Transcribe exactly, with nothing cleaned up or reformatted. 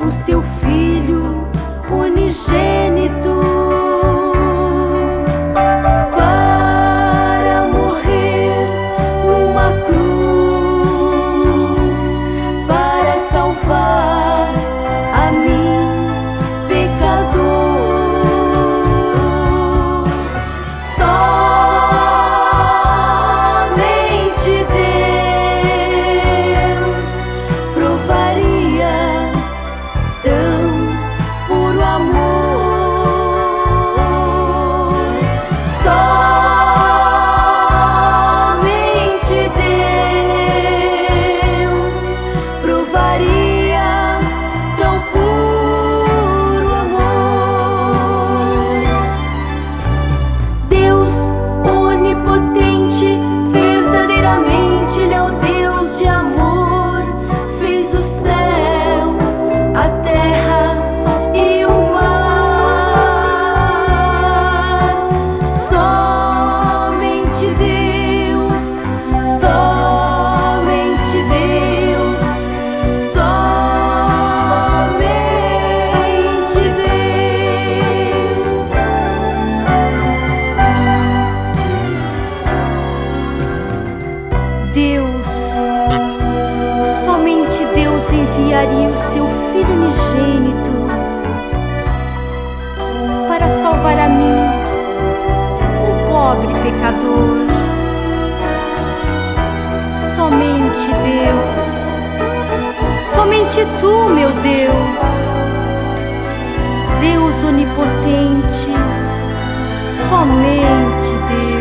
o seu Filho unigênito para morrer numa cruz, para salvar a mim, pecador. Somente Deus provaria tão puro amor. Somente Deus provaria tão puro amor. Deus onipotente, verdadeiramente Ele é o Deus de amor. Fez o céu, a terra e o mar. Somente Deus, somente Deus, somente Deus. Deus, somente Deus enviaria o seu Filho unigênito para salvar a mim, um pobre pecador. Somente Deus, somente Tu, meu Deus, Deus onipotente, somente Deus.